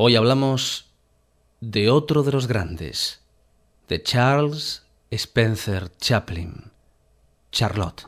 Hoy hablamos de otro de los grandes, de Charles Spencer Chaplin, Charlotte.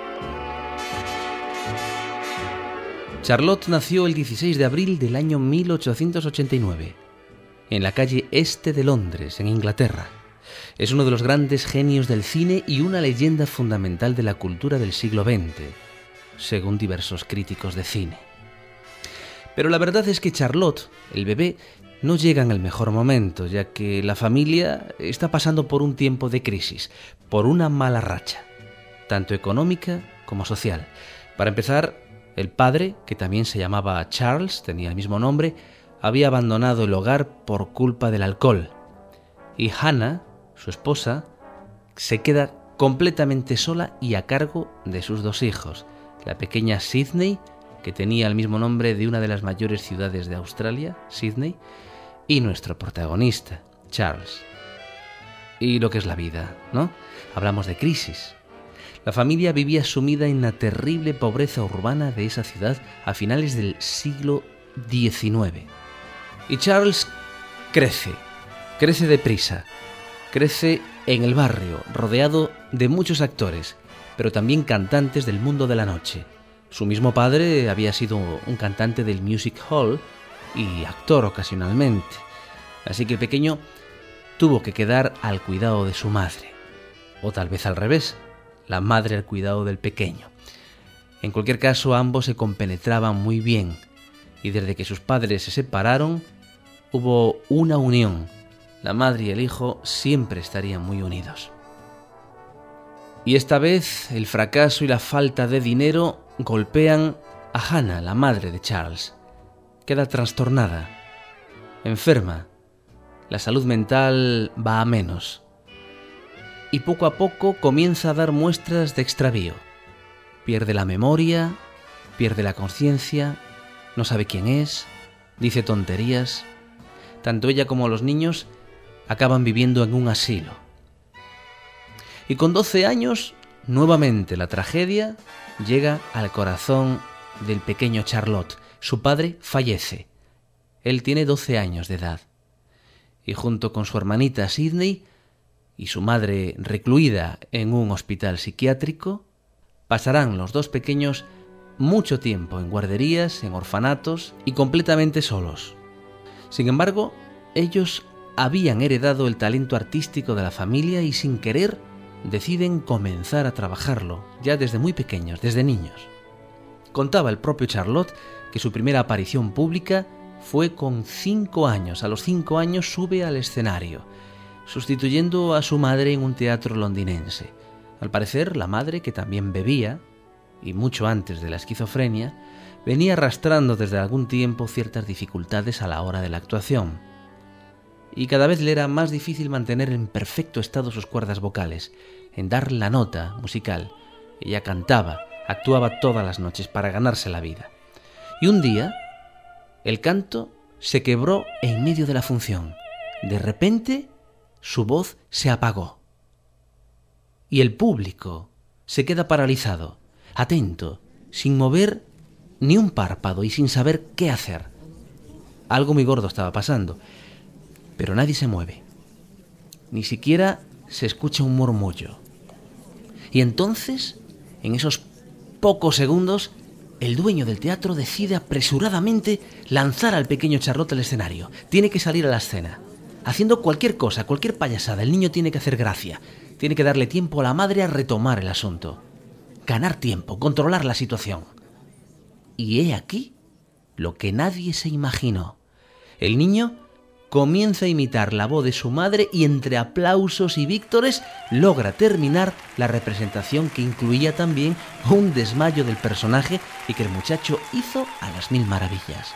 Charlotte nació el 16 de abril del año 1889, en la calle Este de Londres, en Inglaterra. Es uno de los grandes genios del cine y una leyenda fundamental de la cultura del siglo XX, según diversos críticos de cine. Pero la verdad es que Charlotte, el bebé, no llega en el mejor momento, ya que la familia está pasando por un tiempo de crisis, por una mala racha, tanto económica como social. Para empezar, el padre, que también se llamaba Charles, tenía el mismo nombre, había abandonado el hogar por culpa del alcohol. Y Hannah, su esposa, se queda completamente sola y a cargo de sus dos hijos, la pequeña Sydney, que tenía el mismo nombre de una de las mayores ciudades de Australia, Sydney, y nuestro protagonista, Charles. Y lo que es la vida, ¿no? Hablamos de crisis. La familia vivía sumida en la terrible pobreza urbana de esa ciudad a finales del siglo XIX. Y Charles crece deprisa, crece en el barrio, rodeado de muchos actores, pero también cantantes del mundo de la noche. Su mismo padre había sido un cantante del music hall y actor ocasionalmente, así que el pequeño tuvo que quedar al cuidado de su madre, o tal vez al revés, la madre al cuidado del pequeño. En cualquier caso, ambos se compenetraban muy bien, y desde que sus padres se separaron, hubo una unión. La madre y el hijo siempre estarían muy unidos. Y esta vez, el fracaso y la falta de dinero golpean a Hannah, la madre de Charles. Queda trastornada, enferma. La salud mental va a menos. Y poco a poco comienza a dar muestras de extravío. Pierde la memoria, pierde la conciencia, no sabe quién es, dice tonterías. Tanto ella como los niños acaban viviendo en un asilo. Y con 12 años, nuevamente la tragedia llega al corazón del pequeño Charlotte. Su padre fallece. Él tiene 12 años de edad. Y junto con su hermanita Sydney y su madre recluida en un hospital psiquiátrico, pasarán los dos pequeños mucho tiempo en guarderías, en orfanatos y completamente solos. Sin embargo, ellos habían heredado el talento artístico de la familia y sin querer deciden comenzar a trabajarlo, ya desde muy pequeños, desde niños. Contaba el propio Charlotte que su primera aparición pública fue con 5 años. A los 5 años sube al escenario, sustituyendo a su madre en un teatro londinense. Al parecer, la madre, que también bebía, y mucho antes de la esquizofrenia, venía arrastrando desde algún tiempo ciertas dificultades a la hora de la actuación. Y cada vez le era más difícil mantener en perfecto estado sus cuerdas vocales, en dar la nota musical. Ella cantaba, actuaba todas las noches para ganarse la vida. Y un día, el canto se quebró en medio de la función. De repente, su voz se apagó. Y el público se queda paralizado, atento, sin mover ni un párpado y sin saber qué hacer. Algo muy gordo estaba pasando. Pero nadie se mueve. Ni siquiera se escucha un murmullo. Y entonces, en esos pocos segundos, el dueño del teatro decide apresuradamente lanzar al pequeño Charlotte al escenario. Tiene que salir a la escena, haciendo cualquier cosa, cualquier payasada. El niño tiene que hacer gracia. Tiene que darle tiempo a la madre a retomar el asunto. Ganar tiempo, controlar la situación. Y he aquí lo que nadie se imaginó. El niño comienza a imitar la voz de su madre y entre aplausos y víctores logra terminar la representación, que incluía también un desmayo del personaje y que el muchacho hizo a las 1000 maravillas.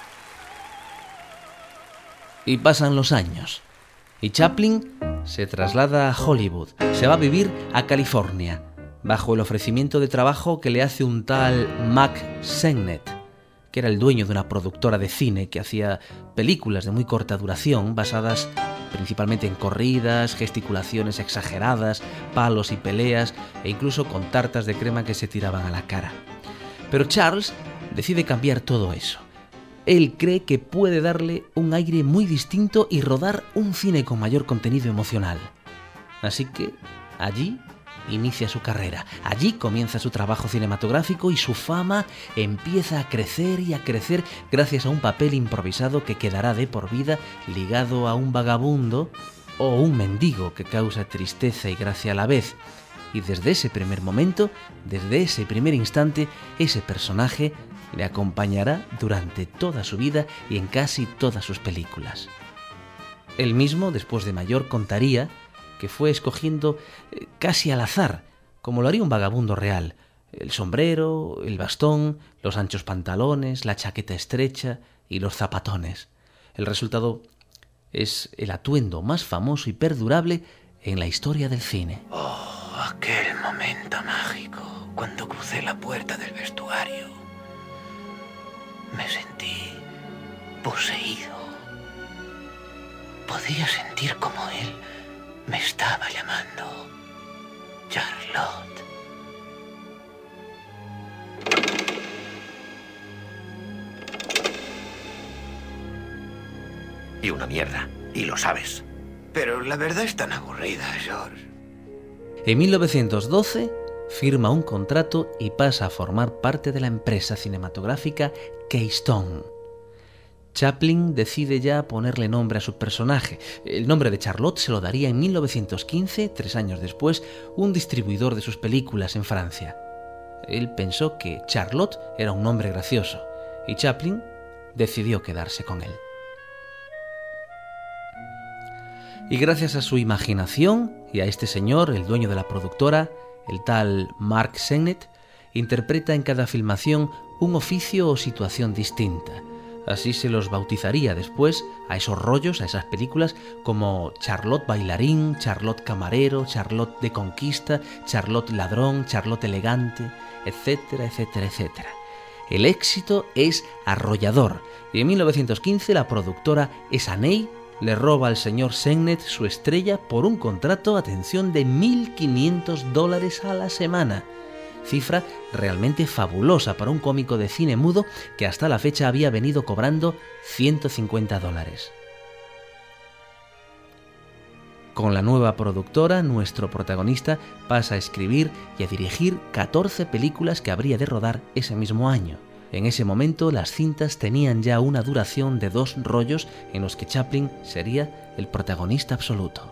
Y pasan los años y Chaplin se traslada a Hollywood, se va a vivir a California, bajo el ofrecimiento de trabajo que le hace un tal Mack Sennett, que era el dueño de una productora de cine que hacía películas de muy corta duración, basadas principalmente en corridas, gesticulaciones exageradas, palos y peleas, e incluso con tartas de crema que se tiraban a la cara. Pero Charles decide cambiar todo eso. Él cree que puede darle un aire muy distinto y rodar un cine con mayor contenido emocional. Así que allí inicia su carrera. Allí comienza su trabajo cinematográfico y su fama empieza a crecer y a crecer gracias a un papel improvisado que quedará de por vida ligado a un vagabundo o un mendigo que causa tristeza y gracia a la vez. Y desde ese primer momento, desde ese primer instante, ese personaje le acompañará durante toda su vida y en casi todas sus películas. Él mismo, después de mayor, contaría que fue escogiendo casi al azar, como lo haría un vagabundo real, el sombrero, el bastón, los anchos pantalones, la chaqueta estrecha y los zapatones. El resultado es el atuendo más famoso y perdurable en la historia del cine. Oh, aquel momento mágico, cuando crucé la puerta del vestuario. Me sentí poseído. Podía sentir como él me estaba llamando. Charlotte. Y una mierda, y lo sabes. Pero la verdad es tan aburrida, George. En 1912 firma un contrato y pasa a formar parte de la empresa cinematográfica Keystone. Chaplin decide ya ponerle nombre a su personaje. El nombre de Charlotte se lo daría en 1915, 3 años después, un distribuidor de sus películas en Francia. Él pensó que Charlotte era un nombre gracioso y Chaplin decidió quedarse con él. Y gracias a su imaginación y a este señor, el dueño de la productora, el tal Mark Sennett, interpreta en cada filmación un oficio o situación distinta. Así se los bautizaría después a esos rollos, a esas películas, como Charlotte bailarín, Charlotte camarero, Charlotte de conquista, Charlotte ladrón, Charlotte elegante, etcétera, etcétera, etcétera. El éxito es arrollador y en 1915 la productora Essanay le roba al señor Sennett su estrella por un contrato, atención, de $1.500 a la semana. Cifra realmente fabulosa para un cómico de cine mudo que hasta la fecha había venido cobrando $150. Con la nueva productora, nuestro protagonista pasa a escribir y a dirigir 14 películas que habría de rodar ese mismo año. En ese momento las cintas tenían ya una duración de 2 rollos en los que Chaplin sería el protagonista absoluto.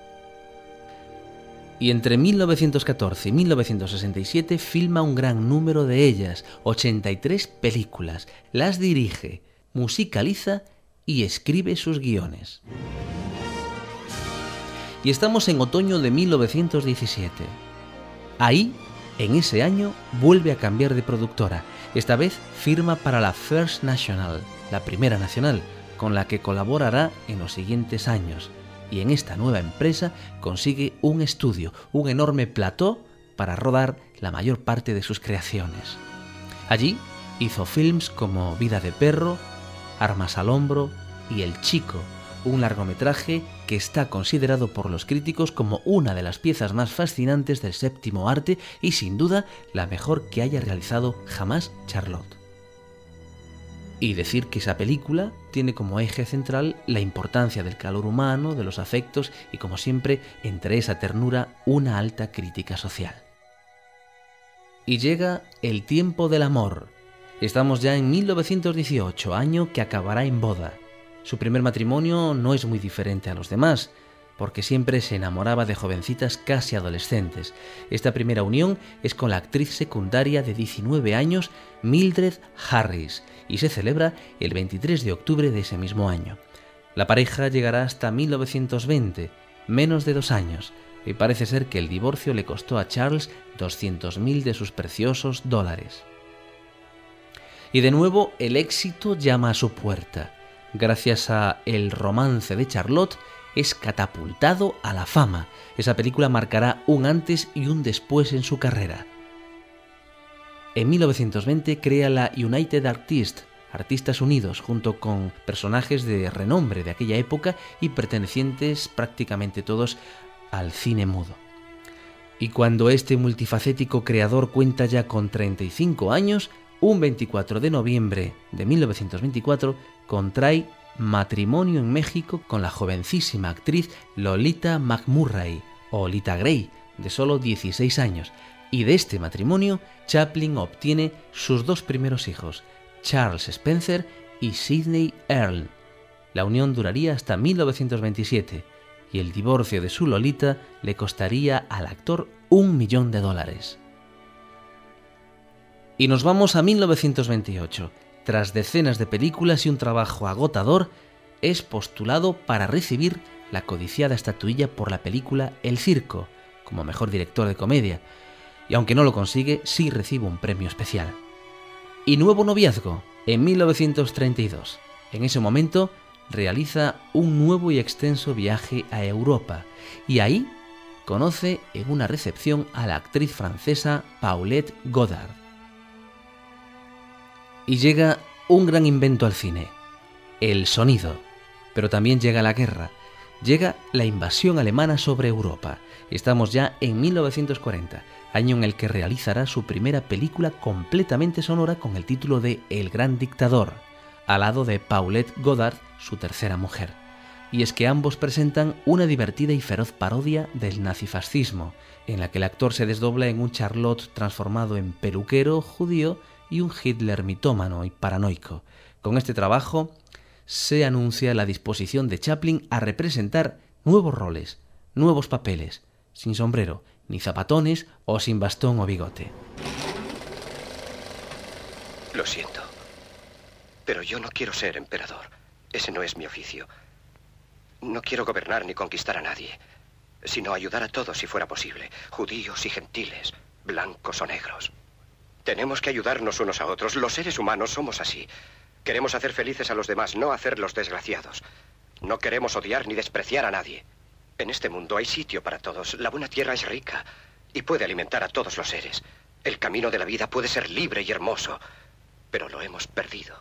Y entre 1914 y 1967 filma un gran número de ellas, 83 películas, las dirige, musicaliza y escribe sus guiones. Y estamos en otoño de 1917. Ahí, en ese año, vuelve a cambiar de productora. Esta vez firma para la First National, la Primera Nacional, con la que colaborará en los siguientes años. Y en esta nueva empresa consigue un estudio, un enorme plató para rodar la mayor parte de sus creaciones. Allí hizo films como Vida de perro, Armas al hombro y El chico, un largometraje que está considerado por los críticos como una de las piezas más fascinantes del séptimo arte y sin duda la mejor que haya realizado jamás Charlotte. Y decir que esa película tiene como eje central la importancia del calor humano, de los afectos y, como siempre, entre esa ternura, una alta crítica social. Y llega El tiempo del amor. Estamos ya en 1918, año que acabará en boda. Su primer matrimonio no es muy diferente a los demás, porque siempre se enamoraba de jovencitas casi adolescentes. Esta primera unión es con la actriz secundaria de 19 años, Mildred Harris, y se celebra el 23 de octubre de ese mismo año. La pareja llegará hasta 1920, menos de 2 años, y parece ser que el divorcio le costó a Charles 200.000 de sus preciosos dólares. Y de nuevo el éxito llama a su puerta. Gracias a El romance de Charlotte, es catapultado a la fama. Esa película marcará un antes y un después en su carrera. En 1920 crea la United Artists, Artistas Unidos, junto con personajes de renombre de aquella época y pertenecientes prácticamente todos al cine mudo. Y cuando este multifacético creador cuenta ya con 35 años, un 24 de noviembre de 1924 contrae matrimonio en México con la jovencísima actriz Lolita McMurray, o Lita Grey, de solo 16 años, y de este matrimonio Chaplin obtiene sus dos primeros hijos, Charles Spencer y Sidney Earle. La unión duraría hasta 1927 y el divorcio de su Lolita le costaría al actor $1 millón. Y nos vamos a 1928. Tras decenas de películas y un trabajo agotador, es postulado para recibir la codiciada estatuilla por la película El Circo, como mejor director de comedia, y aunque no lo consigue, sí recibe un premio especial. Y nuevo noviazgo, en 1932. En ese momento realiza un nuevo y extenso viaje a Europa, y ahí conoce en una recepción a la actriz francesa Paulette Goddard. Y llega un gran invento al cine, el sonido. Pero también llega la guerra, llega la invasión alemana sobre Europa. Estamos ya en 1940, año en el que realizará su primera película completamente sonora con el título de El Gran Dictador, al lado de Paulette Goddard, su tercera mujer. Y es que ambos presentan una divertida y feroz parodia del nazifascismo, en la que el actor se desdobla en un Charlot transformado en peluquero judío y un Hitler mitómano y paranoico. Con este trabajo se anuncia la disposición de Chaplin a representar nuevos roles, nuevos papeles, sin sombrero, ni zapatones o sin bastón o bigote. Lo siento, pero yo no quiero ser emperador. Ese no es mi oficio. No quiero gobernar ni conquistar a nadie, sino ayudar a todos si fuera posible, judíos y gentiles, blancos o negros. Tenemos que ayudarnos unos a otros. Los seres humanos somos así. Queremos hacer felices a los demás, no hacerlos desgraciados. No queremos odiar ni despreciar a nadie. En este mundo hay sitio para todos. La buena tierra es rica y puede alimentar a todos los seres. El camino de la vida puede ser libre y hermoso, pero lo hemos perdido.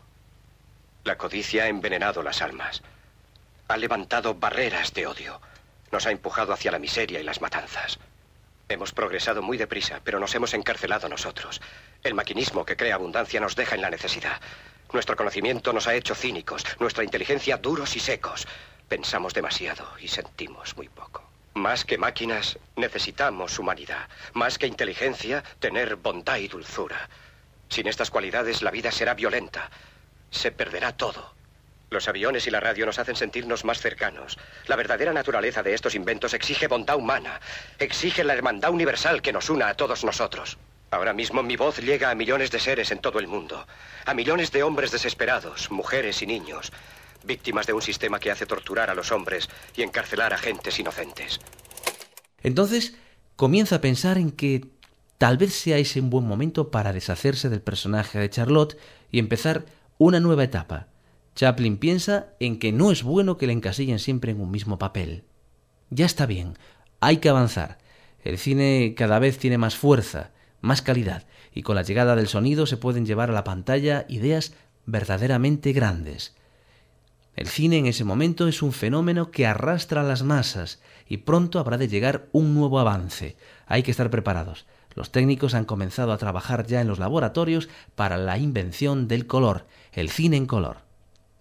La codicia ha envenenado las almas. Ha levantado barreras de odio. Nos ha empujado hacia la miseria y las matanzas. Hemos progresado muy deprisa, pero nos hemos encarcelado nosotros. El maquinismo que crea abundancia nos deja en la necesidad. Nuestro conocimiento nos ha hecho cínicos, nuestra inteligencia duros y secos. Pensamos demasiado y sentimos muy poco. Más que máquinas, necesitamos humanidad. Más que inteligencia, tener bondad y dulzura. Sin estas cualidades, la vida será violenta. Se perderá todo. Los aviones y la radio nos hacen sentirnos más cercanos. La verdadera naturaleza de estos inventos exige bondad humana. Exige la hermandad universal que nos una a todos nosotros. Ahora mismo mi voz llega a millones de seres en todo el mundo. A millones de hombres desesperados, mujeres y niños, víctimas de un sistema que hace torturar a los hombres y encarcelar a gentes inocentes. Entonces comienza a pensar en que tal vez sea ese un buen momento para deshacerse del personaje de Charlotte y empezar una nueva etapa. Chaplin piensa en que no es bueno que le encasillen siempre en un mismo papel. Ya está bien, hay que avanzar. El cine cada vez tiene más fuerza, más calidad, y con la llegada del sonido se pueden llevar a la pantalla ideas verdaderamente grandes. El cine en ese momento es un fenómeno que arrastra a las masas y pronto habrá de llegar un nuevo avance. Hay que estar preparados. Los técnicos han comenzado a trabajar ya en los laboratorios para la invención del color, el cine en color.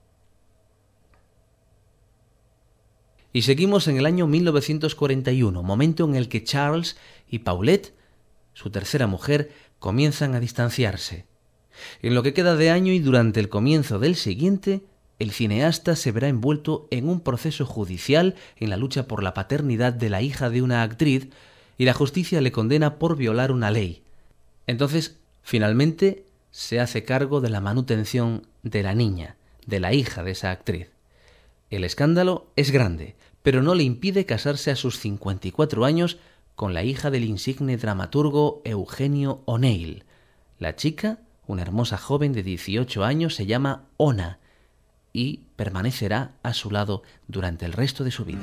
Y seguimos en el año 1941, momento en el que Charles y Paulette, su tercera mujer, comienzan a distanciarse. En lo que queda de año y durante el comienzo del siguiente, el cineasta se verá envuelto en un proceso judicial en la lucha por la paternidad de la hija de una actriz y la justicia le condena por violar una ley. Entonces, finalmente, se hace cargo de la manutención de la niña, de la hija de esa actriz. El escándalo es grande, pero no le impide casarse a sus 54 años con la hija del insigne dramaturgo Eugenio O'Neill. La chica, una hermosa joven de 18 años, se llama Ona y permanecerá a su lado durante el resto de su vida.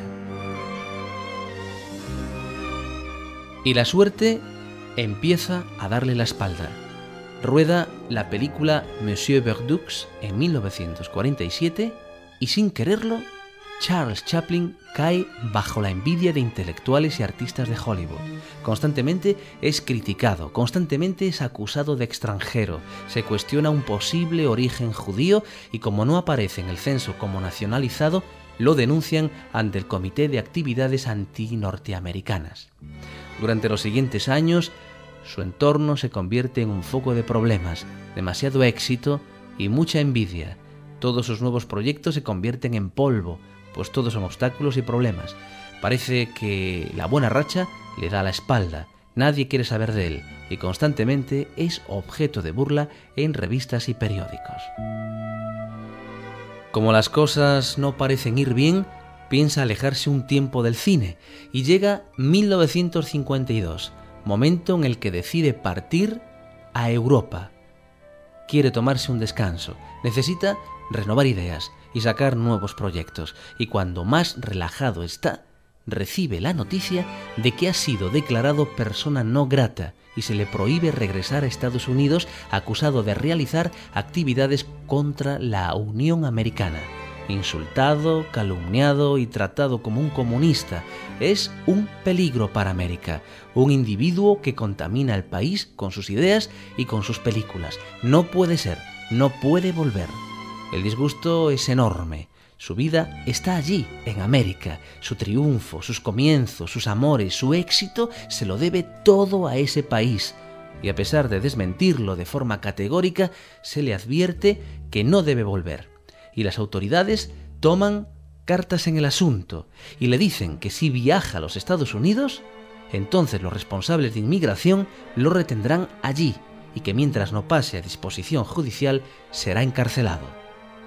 Y la suerte empieza a darle la espalda. Rueda la película Monsieur Verdux en 1947 y sin quererlo, Charles Chaplin cae bajo la envidia de intelectuales y artistas de Hollywood. Constantemente es criticado, constantemente es acusado de extranjero, se cuestiona un posible origen judío y como no aparece en el censo como nacionalizado, lo denuncian ante el Comité de Actividades Anti-Norteamericanas. Durante los siguientes años, su entorno se convierte en un foco de problemas, demasiado éxito y mucha envidia. Todos sus nuevos proyectos se convierten en polvo, pues todos son obstáculos y problemas. Parece que la buena racha le da la espalda, nadie quiere saber de él y constantemente es objeto de burla en revistas y periódicos. Como las cosas no parecen ir bien, piensa alejarse un tiempo del cine y llega 1952, momento en el que decide partir a Europa. Quiere tomarse un descanso, necesita renovar ideas y sacar nuevos proyectos, y cuando más relajado está, recibe la noticia de que ha sido declarado persona no grata y se le prohíbe regresar a Estados Unidos acusado de realizar actividades contra la Unión Americana. Insultado, calumniado y tratado como un comunista, es un peligro para América, un individuo que contamina el país con sus ideas y con sus películas. No puede ser, no puede volver. El disgusto es enorme. Su vida está allí, en América. Su triunfo, sus comienzos, sus amores, su éxito, se lo debe todo a ese país. Y a pesar de desmentirlo de forma categórica, se le advierte que no debe volver. Y las autoridades toman cartas en el asunto y le dicen que si viaja a los Estados Unidos, entonces los responsables de inmigración lo retendrán allí y que mientras no pase a disposición judicial será encarcelado.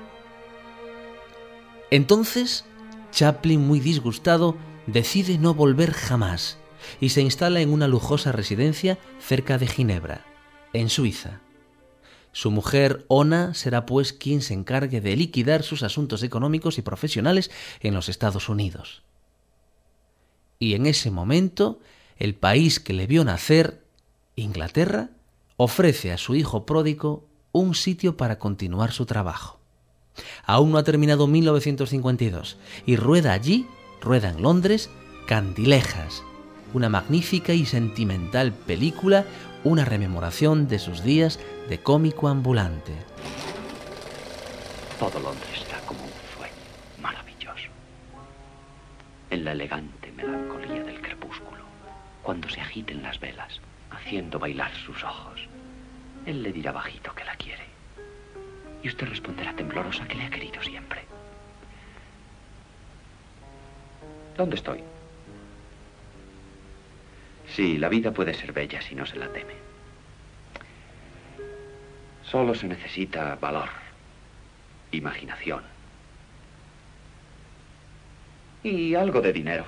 Entonces, Chaplin, muy disgustado, decide no volver jamás y se instala en una lujosa residencia cerca de Ginebra, en Suiza. Su mujer, Ona, será pues quien se encargue de liquidar sus asuntos económicos y profesionales en los Estados Unidos. Y en ese momento, el país que le vio nacer, Inglaterra, ofrece a su hijo pródigo un sitio para continuar su trabajo. Aún no ha terminado 1952 y rueda en Londres, Candilejas, una magnífica y sentimental película, una rememoración de sus días de cómico ambulante. Todo Londres está como un sueño maravilloso. En la elegante melancolía del crepúsculo, cuando se agiten las velas, haciendo bailar sus ojos, él le dirá bajito que la quiere. Y usted responderá temblorosa que le ha querido siempre. ¿Dónde estoy? Sí, la vida puede ser bella si no se la teme. Solo se necesita valor, imaginación y algo de dinero.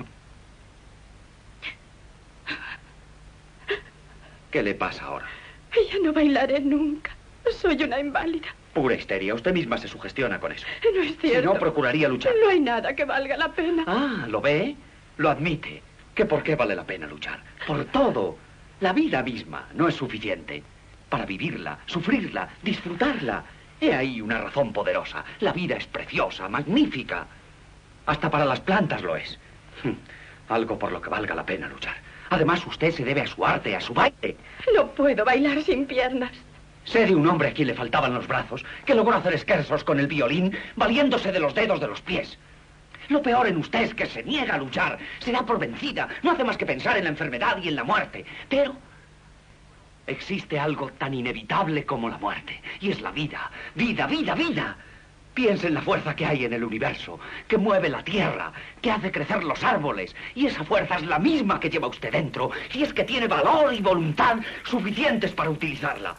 ¿Qué le pasa ahora? Ya no bailaré nunca. Soy una inválida. Pura histeria. Usted misma se sugestiona con eso. No es cierto. Si no, procuraría luchar. No hay nada que valga la pena. Ah, ¿lo ve? Lo admite. ¿Que por qué vale la pena luchar? Por todo. La vida misma no es suficiente. Para vivirla, sufrirla, disfrutarla. He ahí una razón poderosa. La vida es preciosa, magnífica. Hasta para las plantas lo es. Algo por lo que valga la pena luchar. Además, usted se debe a su arte, a su baile. No puedo bailar sin piernas. Sé de un hombre a quien le faltaban los brazos, que logró hacer scherzos con el violín, valiéndose de los dedos de los pies. Lo peor en usted es que se niega a luchar, se da por vencida, no hace más que pensar en la enfermedad y en la muerte. Pero existe algo tan inevitable como la muerte, y es la vida. ¡Vida, vida, vida! Piense en la fuerza que hay en el universo, que mueve la tierra, que hace crecer los árboles, y esa fuerza es la misma que lleva usted dentro, y es que tiene valor y voluntad suficientes para utilizarla.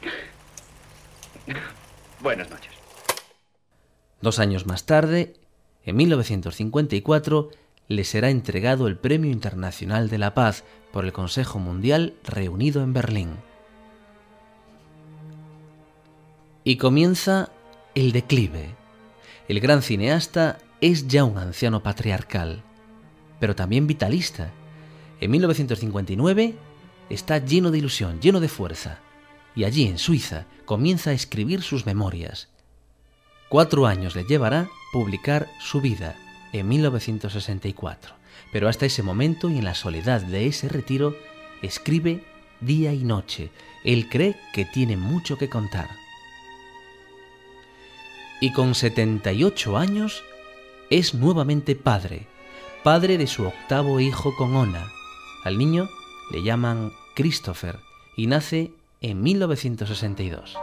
Buenas noches. 2 años más tarde, en 1954, le será entregado el Premio Internacional de la Paz por el Consejo Mundial reunido en Berlín. Y comienza el declive. El gran cineasta es ya un anciano patriarcal, pero también vitalista. En 1959 está lleno de ilusión, lleno de fuerza. Y allí, en Suiza, comienza a escribir sus memorias. 4 años le llevará publicar su vida, en 1964. Pero hasta ese momento y en la soledad de ese retiro, escribe día y noche. Él cree que tiene mucho que contar. Y con 78 años es nuevamente padre de su 8º hijo con Ona. Al niño le llaman Christopher y nace en 1962.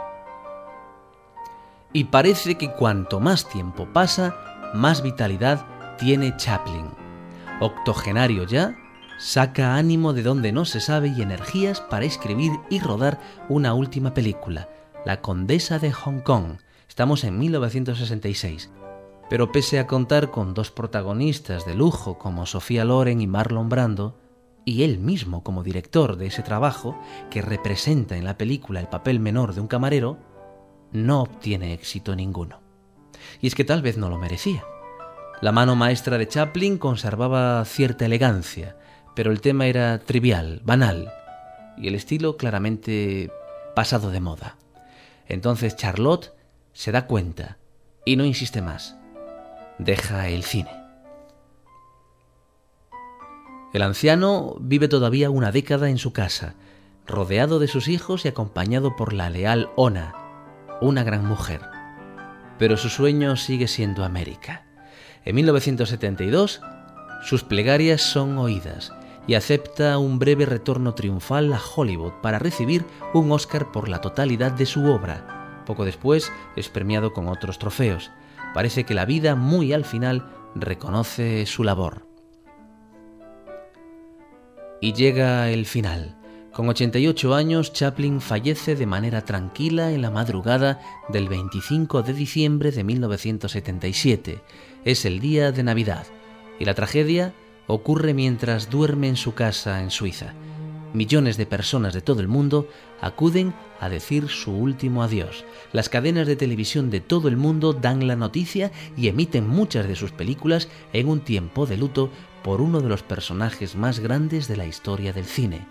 Y parece que cuanto más tiempo pasa, más vitalidad tiene Chaplin. Octogenario ya, saca ánimo de donde no se sabe y energías para escribir y rodar una última película, La Condesa de Hong Kong. Estamos en 1966. Pero pese a contar con 2 protagonistas de lujo como Sofía Loren y Marlon Brando, y él mismo como director de ese trabajo, que representa en la película el papel menor de un camarero, no obtiene éxito ninguno. Y es que tal vez no lo merecía. La mano maestra de Chaplin conservaba cierta elegancia, pero el tema era trivial, banal, y el estilo claramente pasado de moda. Entonces Charlotte se da cuenta y no insiste más. Deja el cine. El anciano vive todavía una década en su casa, rodeado de sus hijos y acompañado por la leal Ona, una gran mujer. Pero su sueño sigue siendo América. En 1972, sus plegarias son oídas y acepta un breve retorno triunfal a Hollywood para recibir un Oscar por la totalidad de su obra. Poco después es premiado con otros trofeos. Parece que la vida, muy al final, reconoce su labor. Y llega el final. Con 88 años, Chaplin fallece de manera tranquila en la madrugada del 25 de diciembre de 1977. Es el día de Navidad, y la tragedia ocurre mientras duerme en su casa en Suiza. Millones de personas de todo el mundo acuden a decir su último adiós. Las cadenas de televisión de todo el mundo dan la noticia y emiten muchas de sus películas en un tiempo de luto por uno de los personajes más grandes de la historia del cine.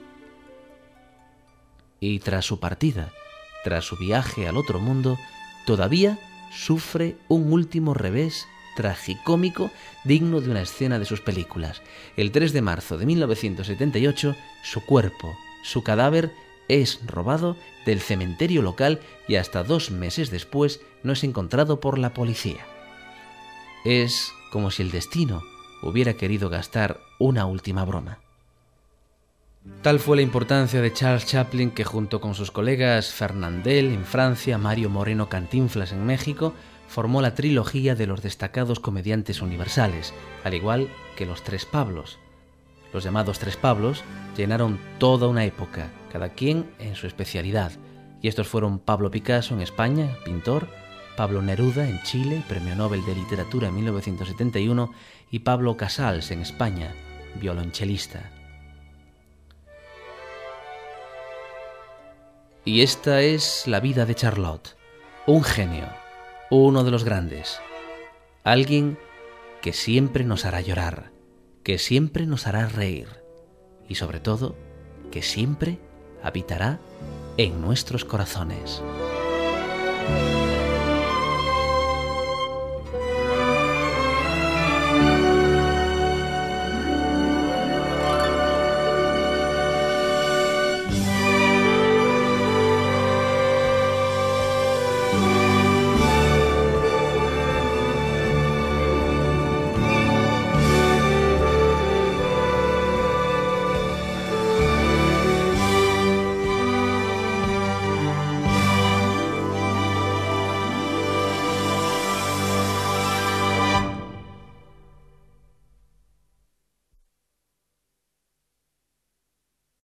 Y tras su partida, tras su viaje al otro mundo, todavía sufre un último revés tragicómico digno de una escena de sus películas. El 3 de marzo de 1978, su cuerpo, su cadáver, es robado del cementerio local y hasta 2 meses después no es encontrado por la policía. Es como si el destino hubiera querido gastar una última broma. Tal fue la importancia de Charles Chaplin que junto con sus colegas Fernandel en Francia, Mario Moreno Cantinflas en México, formó la trilogía de los destacados comediantes universales, al igual que los 3 Pablos. Los llamados 3 Pablos llenaron toda una época, cada quien en su especialidad, y estos fueron Pablo Picasso en España, pintor, Pablo Neruda en Chile, Premio Nobel de Literatura en 1971, y Pablo Casals en España, violonchelista. Y esta es la vida de Charlotte, un genio, uno de los grandes, alguien que siempre nos hará llorar, que siempre nos hará reír y sobre todo que siempre habitará en nuestros corazones.